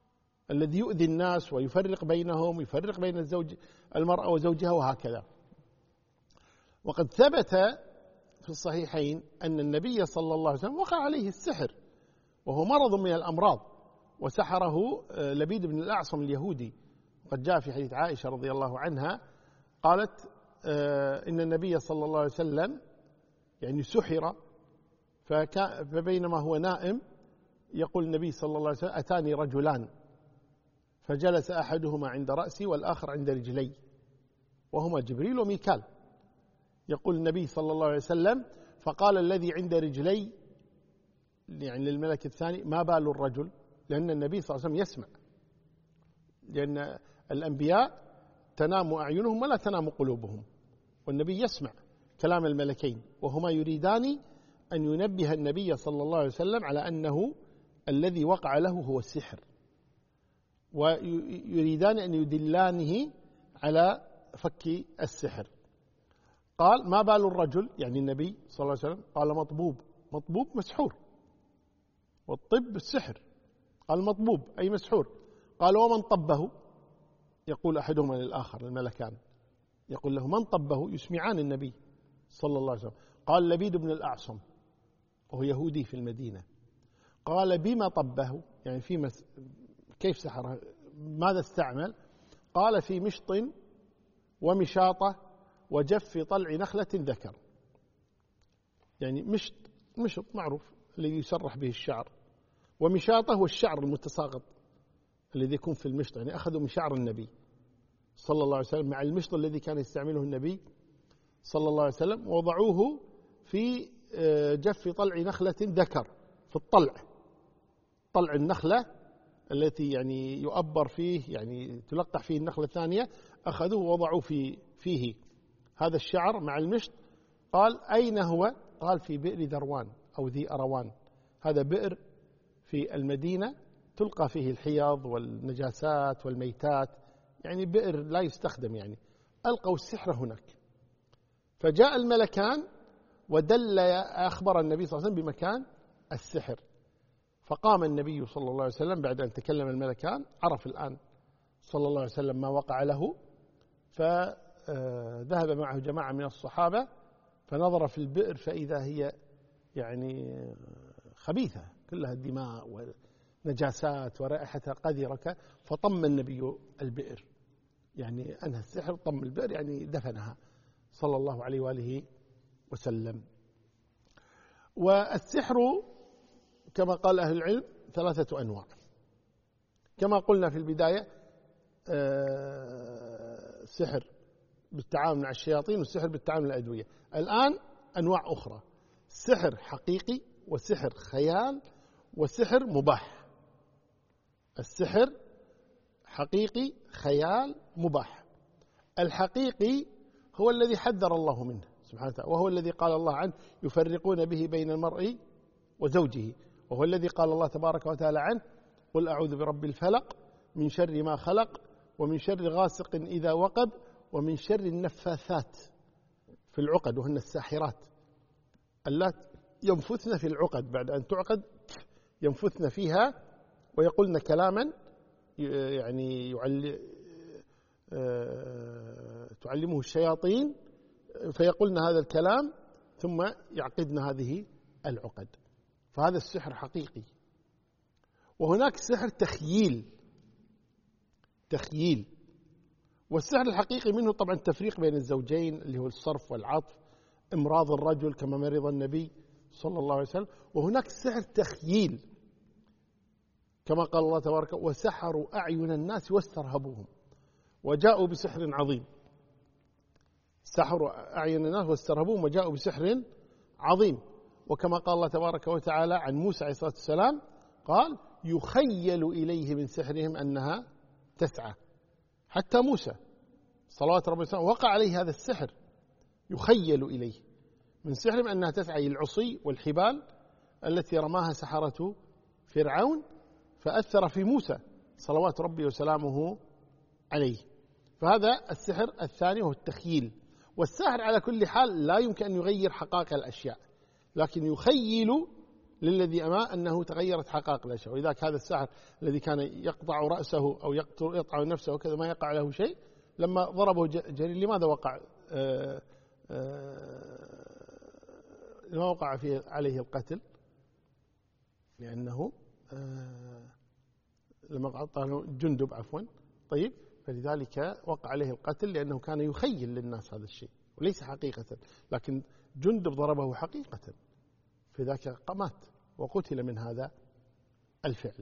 A: الذي يؤذي الناس ويفرق بينهم، يفرق بين المرأة وزوجها وهكذا. وقد ثبت في الصحيحين أن النبي صلى الله عليه وسلم وقع عليه السحر، وهو مرض من الأمراض، وسحره لبيد بن الأعصم اليهودي. قد جاء في حديث عائشة رضي الله عنها قالت إن النبي صلى الله عليه وسلم يعني سحر، فبينما هو نائم يقول النبي صلى الله عليه وسلم: أتاني رجلان فجلس أحدهما عند رأسي والآخر عند رجلي، وهما جبريل وميكال. يقول النبي صلى الله عليه وسلم: فقال الذي عند رجلي يعني للملك الثاني: ما بال الرجل؟ لأن النبي صلى الله عليه وسلم يسمع، لأن الأنبياء تنام أعينهم ولا تنام قلوبهم، والنبي يسمع كلام الملكين، وهما يريدان أن ينبه النبي صلى الله عليه وسلم على أنه الذي وقع له هو السحر، ويريدان أن يدلانه على فك السحر. قال: ما بال الرجل؟ يعني النبي صلى الله عليه وسلم. قال: مطبوب. مطبوب مسحور، والطب السحر. قال: مطبوب أي مسحور. قال: ومن طبه؟ يقول أحدهما للآخر، الملكان يقول له: من طبه؟ يسمعان النبي صلى الله عليه وسلم. قال: لبيد بن الأعصم، وهو يهودي في المدينة. قال: بما طبه؟ يعني كيف سحره؟ ماذا استعمل؟ قال: في مشط ومشاطة وجف طلع نخلة ذكر. يعني مشط معروف الذي يسرح به الشعر، ومشاطة هو الشعر المتساقط الذي يكون في المشط، يعني أخذوا من شعر النبي صلى الله عليه وسلم مع المشط الذي كان يستعمله النبي صلى الله عليه وسلم، وضعوه في جف طلع نخلة ذكر، في طلع النخلة التي يعني يؤبر فيه، يعني تلقح فيه النخلة الثانية، أخذوه ووضعوا فيه هذا الشعر مع المشط. قال: أين هو؟ قال: في بئر ذروان أو ذي أروان. هذا بئر في المدينة تلقى فيه الحيض والنجاسات والميتات، يعني بئر لا يستخدم، يعني ألقوا السحر هناك. فجاء الملكان أخبر النبي صلى الله عليه وسلم بمكان السحر. فقام النبي صلى الله عليه وسلم بعد أن تكلم الملكان، عرف الآن صلى الله عليه وسلم ما وقع له، فذهب معه جماعة من الصحابة، فنظر في البئر فإذا هي يعني خبيثة، كلها دماء ونجاسات ورائحتها قذرة. فطم النبي البئر، يعني أنهى السحر، طم البئر يعني دفنها صلى الله عليه وآله وسلم. والسحر كما قال أهل العلم 3 أنواع، كما قلنا في البداية: سحر بالتعامل مع الشياطين، والسحر بالتعامل مع الأدوية. الآن أنواع أخرى: سحر حقيقي، وسحر خيال، وسحر مباح. السحر حقيقي، خيال، مباح. الحقيقي هو الذي حذر الله منه سبحانه وتعالى، وهو الذي قال الله عنه: يفرقون به بين المرء وزوجه، وهو الذي قال الله تبارك وتعالى عنه: قل أعوذ برب الفلق من شر ما خلق ومن شر غاسق إذا وقب ومن شر النفاثات في العقد، وهن الساحرات اللاتي ينفثن في العقد، بعد أن تعقد ينفثن فيها ويقولن كلاما يعني تعلمه الشياطين، فيقولن هذا الكلام ثم يعقدن هذه العقد. فهذا السحر حقيقي. وهناك سحر تخييل. والسحر الحقيقي منه طبعا التفريق بين الزوجين اللي هو الصرف والعطف، امراض الرجل كما مرض النبي صلى الله عليه وسلم. وهناك سحر تخييل كما قال الله تبارك: وسحروا أعين الناس واسترهبوهم وجاءوا بسحر عظيم. سحروا أعين الناس واسترهبوهم وجاءوا بسحر عظيم. وكما قال الله تبارك وتعالى عن موسى عليه الصلاة والسلام قال: يخيل إليه من سحرهم أنها تسعى. حتى موسى صلوات ربي وسلامه وقع عليه هذا السحر، يخيل إليه من سحرهم أنها تسعى، العصي والحبال التي رماها سحرة فرعون، فأثر في موسى صلوات ربي وسلامه عليه. فهذا السحر الثاني هو التخييل. والساحر على كل حال لا يمكن أن يغير حقائق الأشياء، لكن يخيل للذي أمام أنه تغيرت حقائق الأشياء. وإذا هذا الساحر الذي كان يقطع رأسه أو يقطع نفسه وكذا ما يقع له شيء، لما ضربه جرير لماذا وقع لما وقع عليه القتل؟ لأنه لما قطع جندب عفوا، طيب، فلذلك وقع عليه القتل لأنه كان يخيل للناس هذا الشيء وليس حقيقة، لكن جندب ضربه حقيقة، فذاك مات وقتل من هذا الفعل.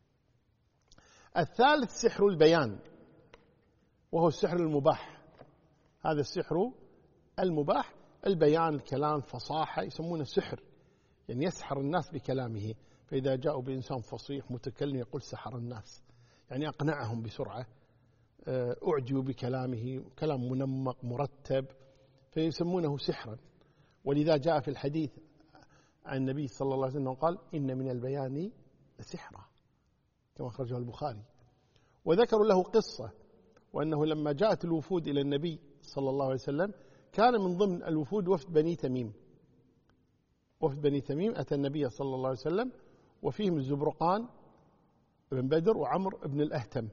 A: الثالث سحر البيان، وهو السحر المباح. هذا السحر المباح، البيان، الكلام، فصاحة، يسمونه سحر، يعني يسحر الناس بكلامه. فإذا جاءوا بإنسان فصيح متكلم يقول سحر الناس، يعني أقنعهم بسرعة، أعجبوا بكلامه، كلام منمق مرتب، فيسمونه سحرا. ولذا جاء في الحديث عن النبي صلى الله عليه وسلم قال: إن من البيان لسحرا، كما أخرجه البخاري. وذكروا له قصة، وأنه لما جاءت الوفود إلى النبي صلى الله عليه وسلم كان من ضمن الوفود وفد بني تميم. وفد بني تميم أتى النبي صلى الله عليه وسلم وفيهم الزبرقان بن بدر وعمر بن الأهتم،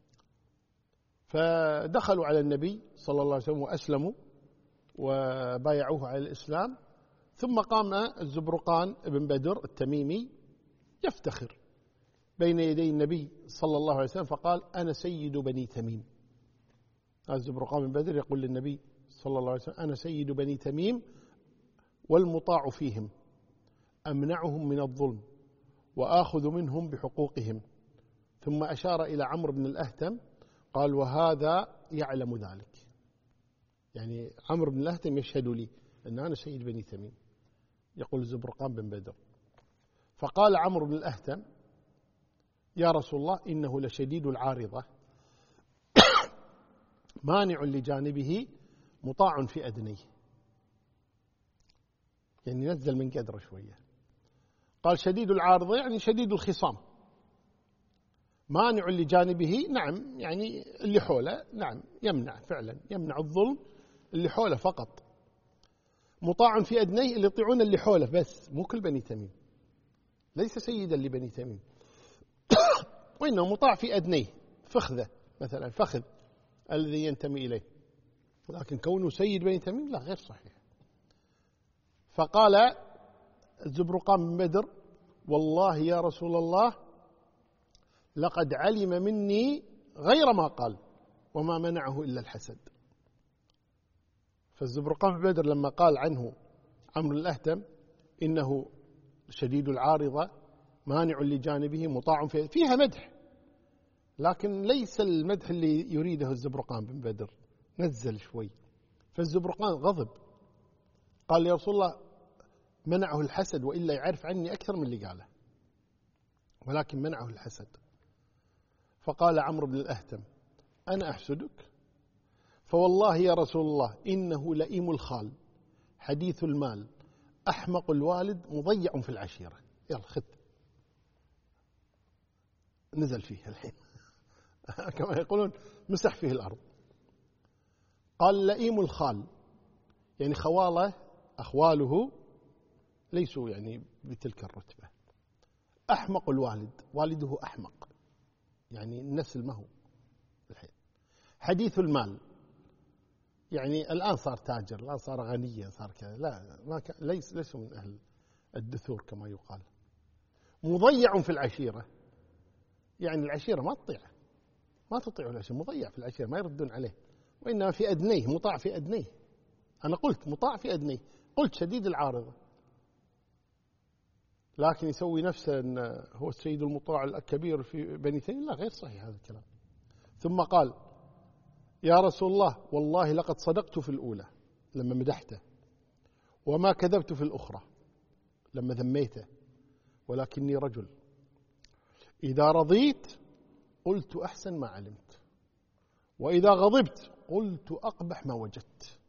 A: فدخلوا على النبي صلى الله عليه وسلم وأسلموا وبايعوه على الإسلام. ثم قام الزبرقان بن بدر التميمي يفتخر بين يدي النبي صلى الله عليه وسلم فقال: أنا سيد بني تميم. الزبرقان بن بدر يقول للنبي صلى الله عليه وسلم: أنا سيد بني تميم والمطاع فيهم، أمنعهم من الظلم وآخذ منهم بحقوقهم. ثم أشار إلى عمرو بن الأهتم قال: وهذا يعلم ذلك، يعني عمرو بن الأهتم يشهد لي أن أنا سيد بني تميم، يقول الزبرقان بن بدر. فقال عمرو بن الأهتم: يا رسول الله، إنه لشديد العارضة مانع لجانبه مطاع في أدنيه، يعني نزل من قدره شوية. قال: شديد العارضة يعني شديد الخصام، مانع لجانبه، نعم، يعني اللي حوله، نعم، يمنع فعلا، يمنع الظلم اللي حوله فقط. مطاع في أدنيه، اللي يطيعون اللي حوله بس، مو كل بني تميم، ليس سيدا لبني تميم وإنه مطاع في أدنيه، فخذه مثلا، فخذ الذي ينتمي إليه، لكن كونه سيد بني تميم لا، غير صحيح. فقال الزبرقان بن بدر: والله يا رسول الله لقد علم مني غير ما قال وما منعه إلا الحسد. فالزبرقان بن بدر لما قال عنه عمرو الأهتم إنه شديد العارضة مانع لجانبه مطاع فيها مدح، لكن ليس المدح اللي يريده الزبرقان بن بدر، نزل شوي. فالزبرقان غضب، قال: يا رسول الله منعه الحسد، وإلا يعرف عني أكثر من اللي قاله، ولكن منعه الحسد. فقال عمرو بن الأهتم: أنا أحسدك؟ فوالله يا رسول الله إنه لئيم الخال حديث المال أحمق الوالد مضيع في العشيرة. يلا خذ، نزل فيه الحين كما يقولون مسح فيه الأرض. قال: لئيم الخال يعني خواله، أخواله ليسوا يعني بتلك الرتبة. أحمق الوالد، والده أحمق، يعني النسل ما هو الحين. حديث المال يعني الآن صار تاجر، الآن صار غنيا، صار كذا، لا، ما ليسوا من أهل الدثور كما يقال. مضيع في العشيرة، يعني العشيرة ما تطيع العشيرة، مضيع في العشيرة، ما يردون عليه، وإنما في أدنيه، مطاع في أدنيه. أنا قلت مطاع في أدنيه، قلت شديد العارضة، لكن يسوي نفسه أن هو السيد المطاع الكبير في بني تميم، لا، غير صحيح هذا الكلام. ثم قال: يا رسول الله والله لقد صدقت في الأولى لما مدحته، وما كذبت في الأخرى لما ذميته، ولكني رجل إذا رضيت قلت أحسن ما علمت، وإذا غضبت قلت أقبح ما وجدت،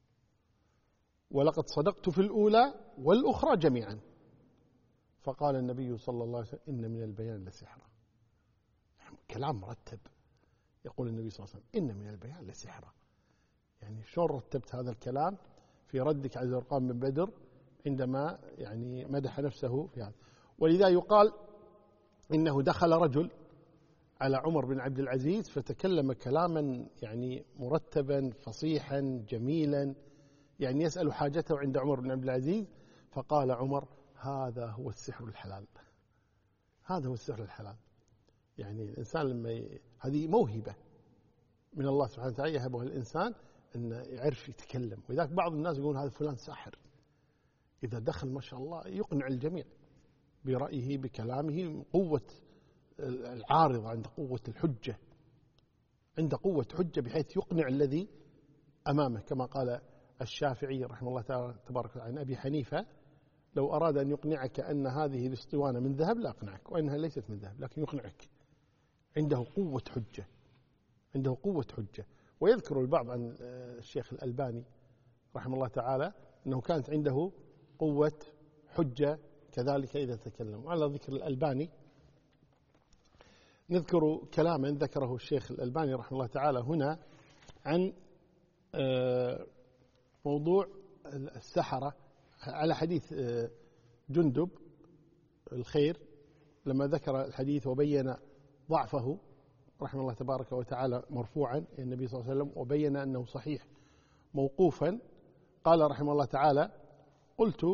A: ولقد صدقت في الأولى والأخرى جميعا. فقال النبي صلى الله عليه وسلم: إن من البيان لسحرا. كلام مرتب، يقول النبي صلى الله عليه وسلم: إن من البيان لسحرا. يعني شلون رتبت هذا الكلام في ردك على الزبرقان بن بدر عندما يعني مدح نفسه في هذا. ولذا يقال إنه دخل رجل على عمر بن عبد العزيز فتكلم كلاما يعني مرتبا فصيحا جميلا، يعني يسأل حاجته عند عمر بن عبد العزيز، فقال عمر: هذا هو السحر الحلال، هذا هو السحر الحلال. يعني الإنسان لما هذه موهبة من الله سبحانه وتعالى يهبها الإنسان أن يعرف يتكلم. وذاك بعض الناس يقول هذا فلان ساحر، إذا دخل ما شاء الله يقنع الجميع برأيه بكلامه، قوة العارضة، عند قوة الحجة، عند قوة حجة بحيث يقنع الذي أمامه، كما قال الشافعي رحمه الله تعالى تبارك وتعالى عن أبي حنيفة: لو أراد أن يقنعك أن هذه الاسطوانة من ذهب لا أقنعك، وأنها ليست من ذهب، لكن يقنعك. عنده قوة حجة، عنده قوة حجة. ويذكر البعض عن الشيخ الألباني رحمه الله تعالى أنه كانت عنده قوة حجة كذلك إذا تكلم. وعلى ذكر الألباني نذكر كلاما ذكره الشيخ الألباني رحمه الله تعالى هنا عن موضوع السحرة، على حديث جندب الخير لما ذكر الحديث وبين ضعفه رحمه الله تبارك وتعالى مرفوعا النبي صلى الله عليه وسلم، وبين أنه صحيح موقوفا. قال رحمه الله تعالى: قلت: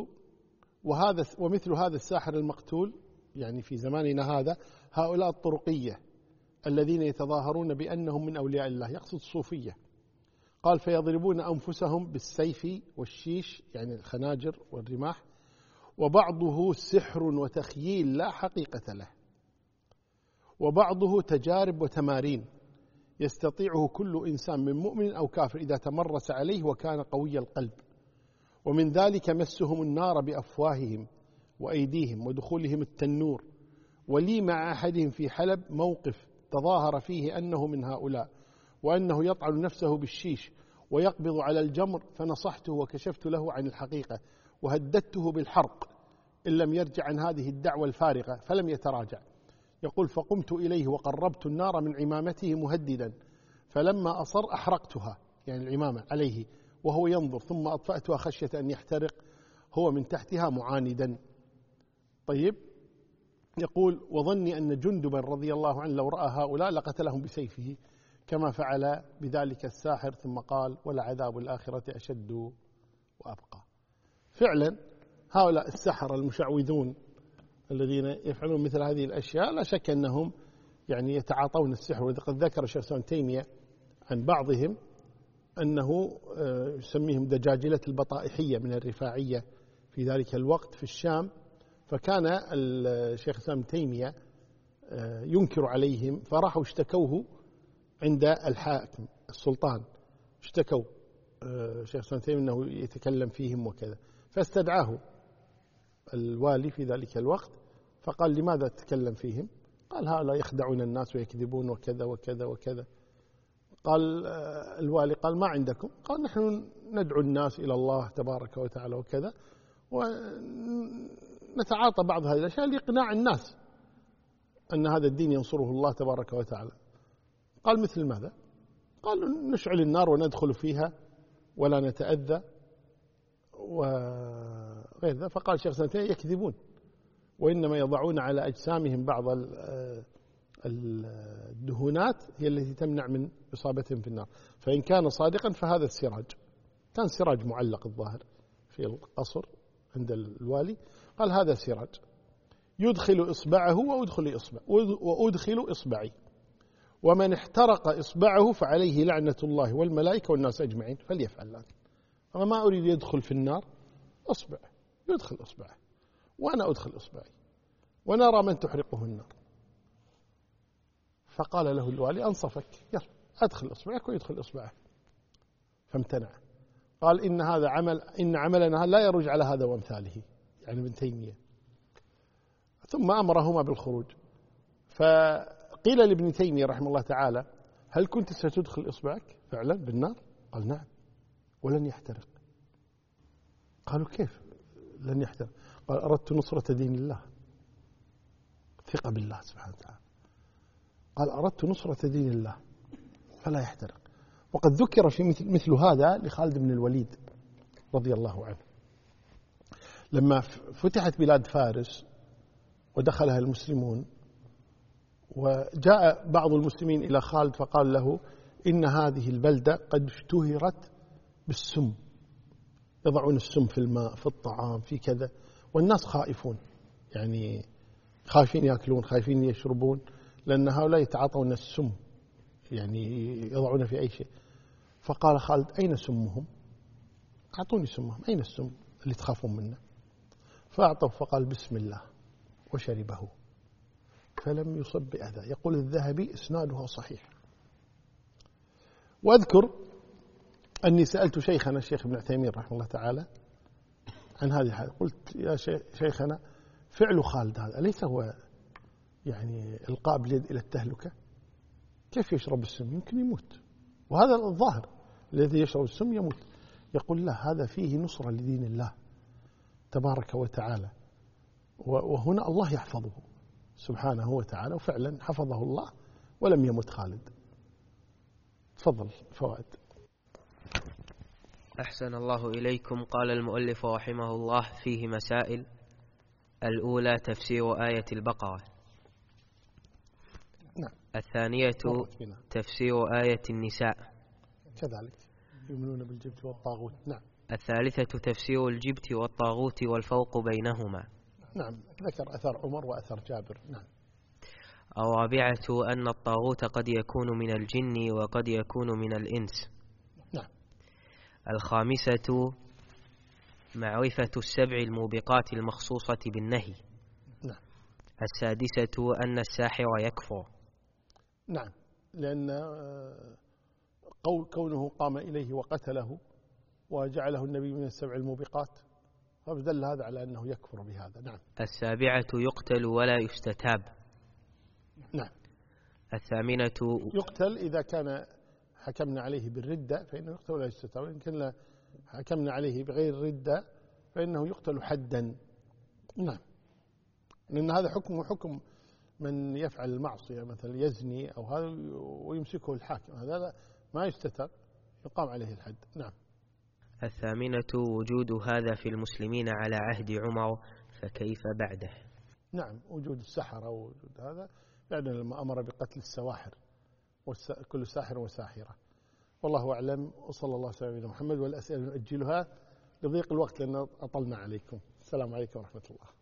A: ومثل هذا الساحر المقتول، يعني في زماننا هذا، هؤلاء الطرقية الذين يتظاهرون بأنهم من أولياء الله، يقصد الصوفية. قال: فيضربون أنفسهم بالسيف والشيش، يعني الخناجر والرماح، وبعضه سحر وتخييل لا حقيقة له، وبعضه تجارب وتمارين يستطيعه كل إنسان من مؤمن أو كافر إذا تمرس عليه وكان قوي القلب. ومن ذلك مسهم النار بأفواههم وأيديهم ودخولهم التنور. ولي مع أحدهم في حلب موقف تظاهر فيه أنه من هؤلاء، وأنه يطعن نفسه بالشيش ويقبض على الجمر، فنصحته وكشفت له عن الحقيقة وهددته بالحرق إن لم يرجع عن هذه الدعوة الفارغة، فلم يتراجع. يقول: فقمت إليه وقربت النار من عمامته مهددا، فلما أصر أحرقتها، يعني العمامة عليه وهو ينظر، ثم أطفأتها خشية أن يحترق هو من تحتها معاندا. طيب، يقول: وظني أن جندبا رضي الله عنه لو رأى هؤلاء لقتلهم بسيفه كما فعل بذلك الساحر. ثم قال: ولعذاب الآخرة أشد وأبقى. فعلا هؤلاء السحرة المشعوذون الذين يفعلون مثل هذه الأشياء لا شك أنهم يعني يتعاطون السحر. وقد ذكر الشيخ ابن تيمية عن بعضهم أنه يسميهم دجاجلة البطائحية من الرفاعية في ذلك الوقت في الشام. فكان الشيخ ابن تيمية ينكر عليهم، فراحوا اشتكوه عند الحاكم السلطان، اشتكوا الشيخ ابن تيمية أنه يتكلم فيهم وكذا، فاستدعاه الوالي في ذلك الوقت فقال: لماذا تتكلم فيهم؟ قال: هؤلاء يخدعون الناس ويكذبون وكذا وكذا وكذا. قال الوالي: قال: ما عندكم؟ قال: نحن ندعو الناس إلى الله تبارك وتعالى وكذا، ونتعاطى بعض هذه الأشياء لإقناع الناس أن هذا الدين ينصره الله تبارك وتعالى. قال: مثل ماذا؟ قال: نشعل النار وندخل فيها ولا نتأذى وغير ذا. فقال الشيخ سنتين: يكذبون، وإنما يضعون على أجسامهم بعض الدهونات هي التي تمنع من إصابتهم في النار، فإن كان صادقا فهذا السراج. كان سراج معلق الظاهر في القصر عند الوالي. قال: هذا سراج يدخل إصبعه وأدخل إصبعي، ومن احترق إصبعه فعليه لعنة الله والملائكة والناس أجمعين، فليفعل الآن. أنا ما أريد يدخل في النار، أصبع يدخل إصبعه وأنا أدخل إصبعي ونرى من تحرقه النار. فقال له الوالي: أنصفك، يلا أدخل إصبعك ويدخل إصبعه. فامتنع. قال: إن عملنا لا يرج على هذا وامثاله، يعني ابن تيمية. ثم أمرهما بالخروج. فقيل لابن تيمية رحمه الله تعالى: هل كنت ستدخل إصبعك فعلا بالنار؟ قال: نعم، ولن يحترق. قالوا: كيف لن يحترق؟ قال: أردت نصرة دين الله، ثقة بالله سبحانه وتعالى. قال: أردت نصرة دين الله فلا يحترق. وقد ذكر في مثل هذا لخالد بن الوليد رضي الله عنه لما فتحت بلاد فارس ودخلها المسلمون، وجاء بعض المسلمين إلى خالد فقال له إن هذه البلدة قد اشتهرت بالسم، يضعون السم في الماء في الطعام في كذا، والناس خائفون، يعني خايفين يأكلون خايفين يشربون، لأن هؤلاء يتعاطون السم، يعني يضعون في أي شيء. فقال خالد أين سمهم؟ أعطوني سمهم، أين السم اللي تخافون منه؟ فأعطوا فقال بسم الله وشربه فلم يصب بأذى. يقول الذهبي إسنادها صحيح. وأذكر أني سألت شيخنا الشيخ ابن عثيمين رحمه الله تعالى عن هذه الحالة، قلت يا شيخنا فعل خالد هذا أليس هو يعني إلقاء باليد إلى التهلكة؟ كيف يشرب السم؟ يمكن يموت، وهذا الظاهر الذي يشرب السم يموت. يقول لا، هذا فيه نصرة لدين الله تبارك وتعالى، وهنا الله يحفظه سبحانه وتعالى، وفعلا حفظه الله ولم يمت خالد. تفضل فوائد.
B: أحسن الله إليكم. قال المؤلف رحمه الله فيه مسائل. الأولى تفسير آية البقرة.
A: نعم.
B: الثانية تفسير آية النساء.
A: كذلك يؤمنون بالجبت والطاغوت. نعم.
B: الثالثة تفسير الجبت والطاغوت والفوق بينهما.
A: نعم، ذكر أثر عمر وأثر جابر. نعم.
B: الرابعة أن الطاغوت قد يكون من الجن وقد يكون من الإنس.
A: نعم.
B: الخامسة معرفة السبع الموبقات المخصوصة بالنهي.
A: نعم.
B: السادسة أن الساحر يكفر.
A: نعم، لأن كونه قام إليه وقتله وجعله النبي من السبع الموبقات، فدل هذا على أنه يكفر بهذا. نعم.
B: السابعة يقتل ولا يستتاب.
A: نعم.
B: الثامنة
A: يقتل إذا كان حكمنا عليه بالردة فإنه يقتل ولا يستتاب، وإن كنا حكمنا عليه بغير ردة فإنه يقتل حدا. نعم، لأن هذا حكمه حكم من يفعل المعصية، مثلا يزني أو هذا ويمسكه الحاكم، هذا ما يستتاب، يقام عليه الحد. نعم.
B: الثامنة وجود هذا في المسلمين على عهد عمر، فكيف بعده؟
A: نعم، وجود السحرة ووجود هذا بعد لما أمر بقتل السواحر، كل ساحر وساحرة. والله أعلم، وصلى الله على سيدنا محمد. والأسئلة نؤجلها لضيق الوقت لأن أطلنا عليكم. السلام عليكم ورحمة الله.